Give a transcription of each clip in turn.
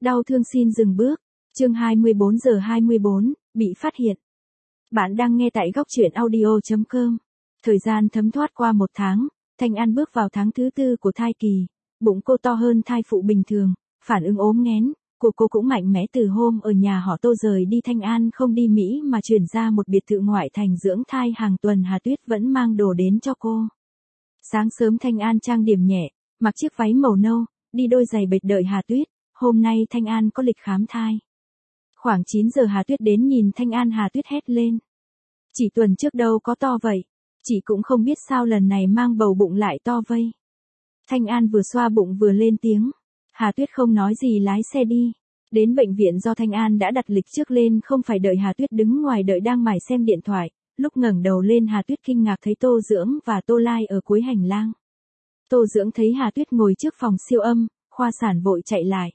Đau thương xin dừng bước. Chương 24 giờ 24, bị phát hiện. Bạn đang nghe tại góc truyện audio.com. Thời gian thấm thoát qua 1 tháng, Thanh An bước vào tháng thứ 4 của thai kỳ. Bụng cô to hơn thai phụ bình thường, phản ứng ốm nghén. Cô cũng mạnh mẽ từ hôm ở nhà họ Tô rời đi. Thanh An không đi Mỹ mà chuyển ra một biệt thự ngoại thành dưỡng thai hàng tuần. Hà Tuyết vẫn mang đồ đến cho cô. Sáng sớm Thanh An trang điểm nhẹ, mặc chiếc váy màu nâu, đi đôi giày bệt đợi Hà Tuyết. Hôm nay Thanh An có lịch khám thai. Khoảng 9 giờ Hà Tuyết đến nhìn Thanh An. Hà Tuyết hét lên. Chỉ tuần trước đâu có to vậy. Chị cũng không biết sao lần này mang bầu bụng lại to vây. Thanh An vừa xoa bụng vừa lên tiếng. Hà Tuyết không nói gì lái xe đi. Đến bệnh viện do Thanh An đã đặt lịch trước lên, không phải đợi. Hà Tuyết đứng ngoài đợi đang mải xem điện thoại. Lúc ngẩng đầu lên Hà Tuyết kinh ngạc thấy Tô Dưỡng và Tô Lai ở cuối hành lang. Tô Dưỡng thấy Hà Tuyết ngồi trước phòng siêu âm, khoa sản vội chạy lại.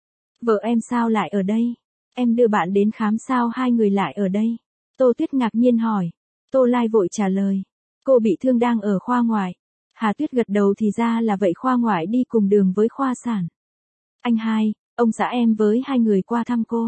Vợ em sao lại ở đây? Em đưa bạn đến khám sao hai người lại ở đây? Tô Tuyết ngạc nhiên hỏi. Tô Lai vội trả lời. Cô bị thương đang ở khoa ngoại. Hà Tuyết gật đầu thì ra là vậy, khoa ngoại đi cùng đường với khoa sản. Anh hai, ông xã em với hai người qua thăm cô.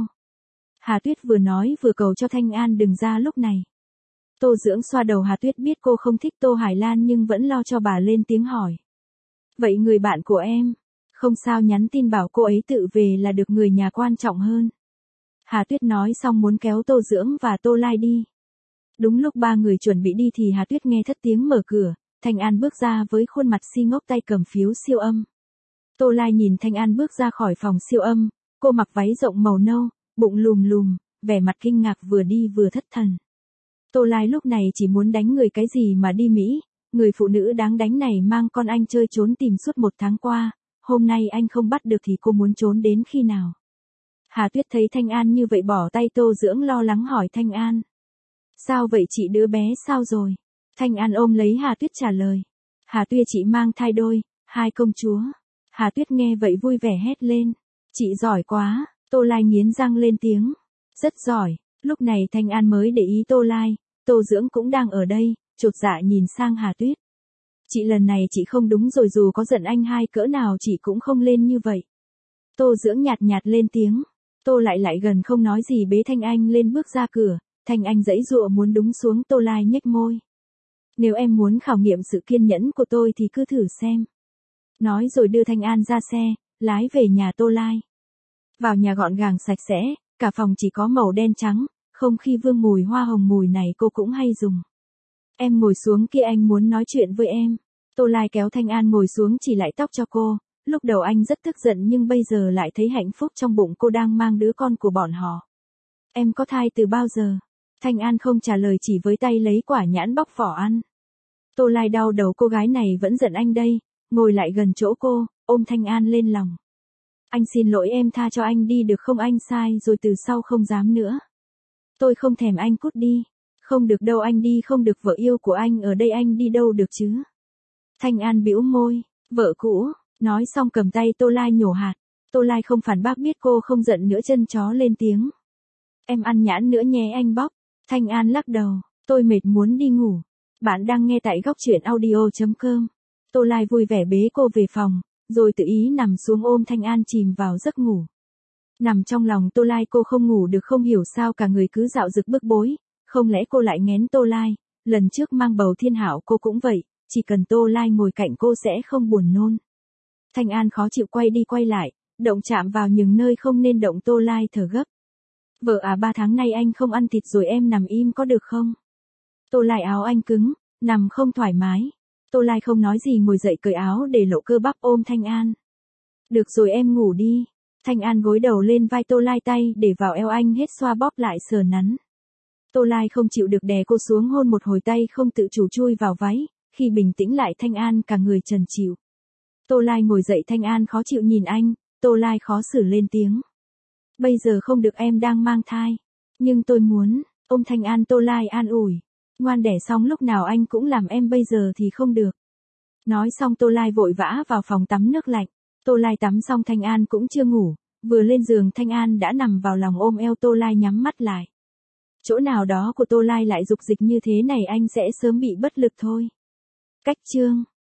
Hà Tuyết vừa nói vừa cầu cho Thanh An đừng ra lúc này. Tô Dưỡng xoa đầu Hà Tuyết, biết cô không thích Tô Hải Lan nhưng vẫn lo cho bà, lên tiếng hỏi. Vậy người bạn của em? Không sao, nhắn tin bảo cô ấy tự về là được, người nhà quan trọng hơn. Hà Tuyết nói xong muốn kéo Tô Dưỡng và Tô Lai đi. Đúng lúc ba người chuẩn bị đi thì Hà Tuyết nghe thất tiếng mở cửa. Thanh An bước ra với khuôn mặt si ngốc, tay cầm phiếu siêu âm. Tô Lai nhìn Thanh An bước ra khỏi phòng siêu âm. Cô mặc váy rộng màu nâu, bụng lùm lùm, vẻ mặt kinh ngạc, vừa đi vừa thất thần. Tô Lai lúc này chỉ muốn đánh người, cái gì mà đi Mỹ. Người phụ nữ đáng đánh này mang con anh chơi trốn tìm suốt 1 tháng qua. Hôm nay anh không bắt được thì cô muốn trốn đến khi nào? Hà Tuyết thấy Thanh An như vậy bỏ tay. Tô Dưỡng lo lắng hỏi Thanh An. Sao vậy chị, đứa bé sao rồi? Thanh An ôm lấy Hà Tuyết trả lời. Hà Tuyết, chị mang thai đôi, 2 công chúa. Hà Tuyết nghe vậy vui vẻ hét lên. Chị giỏi quá. Tô Lai nghiến răng lên tiếng. Rất giỏi. Lúc này Thanh An mới để ý Tô Lai. Tô Dưỡng cũng đang ở đây, chột dạ nhìn sang Hà Tuyết. Chị, lần này chị không đúng rồi, dù có giận anh hai cỡ nào chị cũng không lên như vậy. Tô Dưỡng nhạt nhạt lên tiếng. Tô lại gần không nói gì, bế Thanh Anh lên bước ra cửa. Thanh Anh giãy giụa muốn đúng xuống. Tô Lai nhếch môi. Nếu em muốn khảo nghiệm sự kiên nhẫn của tôi thì cứ thử xem. Nói rồi đưa Thanh An ra xe, lái về nhà Tô Lai. Vào nhà gọn gàng sạch sẽ, cả phòng chỉ có màu đen trắng, không khí vương mùi hoa hồng, mùi này cô cũng hay dùng. Em ngồi xuống kia, anh muốn nói chuyện với em. Tô Lai kéo Thanh An ngồi xuống, chỉ lại tóc cho cô. Lúc đầu anh rất tức giận nhưng bây giờ lại thấy hạnh phúc, trong bụng cô đang mang đứa con của bọn họ. Em có thai từ bao giờ? Thanh An không trả lời, chỉ với tay lấy quả nhãn bóc vỏ ăn. Tô Lai đau đầu, cô gái này vẫn giận anh đây. Ngồi lại gần chỗ cô, ôm Thanh An lên lòng. Anh xin lỗi, em tha cho anh đi được không? Anh sai rồi, từ sau không dám nữa. Tôi không thèm, anh cút đi. Không được đâu, anh đi không được, vợ yêu của anh ở đây, anh đi đâu được chứ? Thanh An bĩu môi. Vợ cũ. Nói xong cầm tay Tô Lai nhổ hạt. Tô Lai không phản bác, biết cô không giận nữa, chân chó lên tiếng. Em ăn nhãn nữa nhé, anh bóc. Thanh An lắc đầu. Tôi mệt muốn đi ngủ. Bạn đang nghe tại góc truyện audio.com. Tô Lai vui vẻ bế cô về phòng, rồi tự ý nằm xuống ôm Thanh An chìm vào giấc ngủ. Nằm trong lòng Tô Lai cô không ngủ được, không hiểu sao cả người cứ dạo dực bức bối. Không lẽ cô lại nghén Tô Lai? Lần trước mang bầu Thiên Hảo cô cũng vậy, chỉ cần Tô Lai ngồi cạnh cô sẽ không buồn nôn. Thanh An khó chịu quay đi quay lại, động chạm vào những nơi không nên động. Tô Lai thở gấp. Vợ à, 3 tháng nay anh không ăn thịt rồi, em nằm im có được không? Tô Lai áo anh cứng, nằm không thoải mái. Tô Lai không nói gì, ngồi dậy cởi áo để lộ cơ bắp, ôm Thanh An. Được rồi, em ngủ đi. Thanh An gối đầu lên vai Tô Lai, tay để vào eo anh hết xoa bóp lại sờ nắn. Tô Lai không chịu được đè cô xuống hôn một hồi, tay không tự chủ chui vào váy. Khi bình tĩnh lại Thanh An cả người trần trịu. Tô Lai ngồi dậy, Thanh An khó chịu nhìn anh. Tô Lai khó xử lên tiếng. Bây giờ không được, em đang mang thai. Nhưng tôi muốn. Ôm Thanh An Tô Lai an ủi. Ngoan đẻ xong lúc nào anh cũng làm em, bây giờ thì không được. Nói xong Tô Lai vội vã vào phòng tắm nước lạnh. Tô Lai tắm xong Thanh An cũng chưa ngủ. Vừa lên giường Thanh An đã nằm vào lòng ôm eo Tô Lai, nhắm mắt lại. Chỗ nào đó của Tô Lai lại dục dịch như thế này anh sẽ sớm bị bất lực thôi. Cách chương